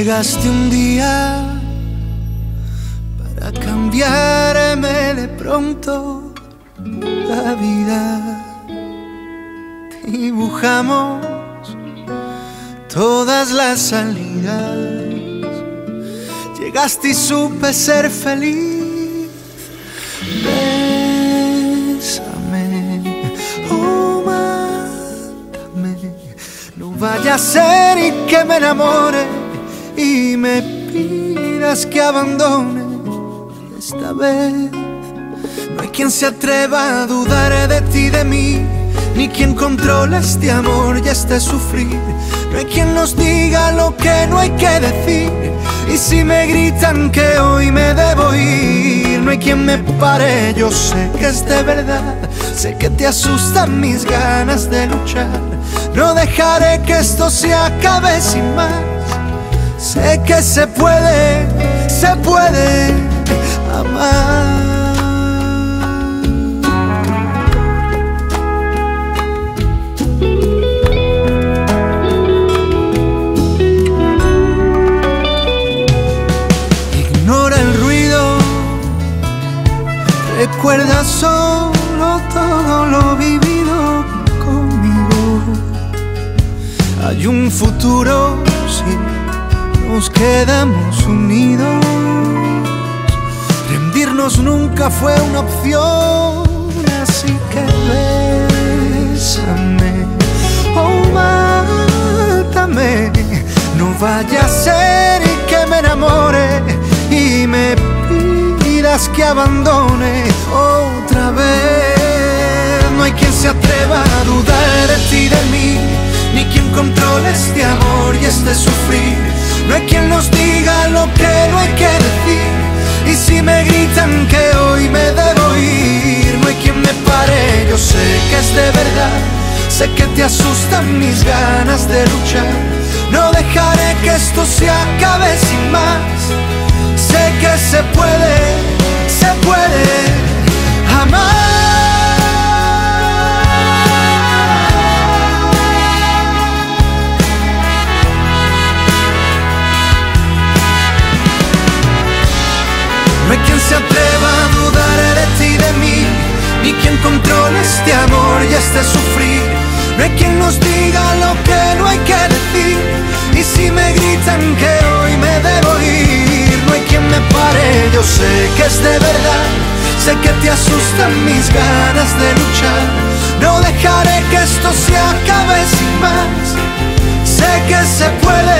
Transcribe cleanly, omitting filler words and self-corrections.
Llegaste un día para cambiarme de pronto la vida. Dibujamos todas las salidas. Llegaste y supe ser feliz. Bésame, oh, mátame. No vaya a ser y que me enamore y me pidas que abandone. Esta vez no hay quien se atreva a dudar de ti, de mí, ni quien controla este amor y este sufrir. No hay quien nos diga lo que no hay que decir. Y si me gritan que hoy me debo ir, no hay quien me pare, yo sé que es de verdad. Sé que te asustan mis ganas de luchar. No dejaré que esto se acabe sin más. Sé que se puede amar. Recuerda solo todo lo vivido conmigo. Hay un futuro si nos quedamos unidos. Rendirnos nunca fue una opción, así que bésame, oh, mátame. No vaya a ser y que me enamore y me pidas que abandone otra vez. No hay quien se atreva a dudar de ti, de mí, ni quien controle este amor y este sufrir. No hay quien nos diga lo que no hay que decir. Y si me gritan que hoy me debo ir, no hay quien me pare, yo sé que es de verdad. Sé que te asustan mis ganas de luchar. No dejaré que esto se acabe sin más. Sé que se puede amar. No hay quien se atreva a dudar de ti, de mí, ni quien controle este amor y este sufrir. No hay quien nos diga lo que no hay que decir. Y si me gritan que hoy me debo ir, no hay quien me pare, yo sé que es de verdad. Sé que te asustan mis ganas de luchar. No dejaré que esto se acabe sin más. Sé que se puede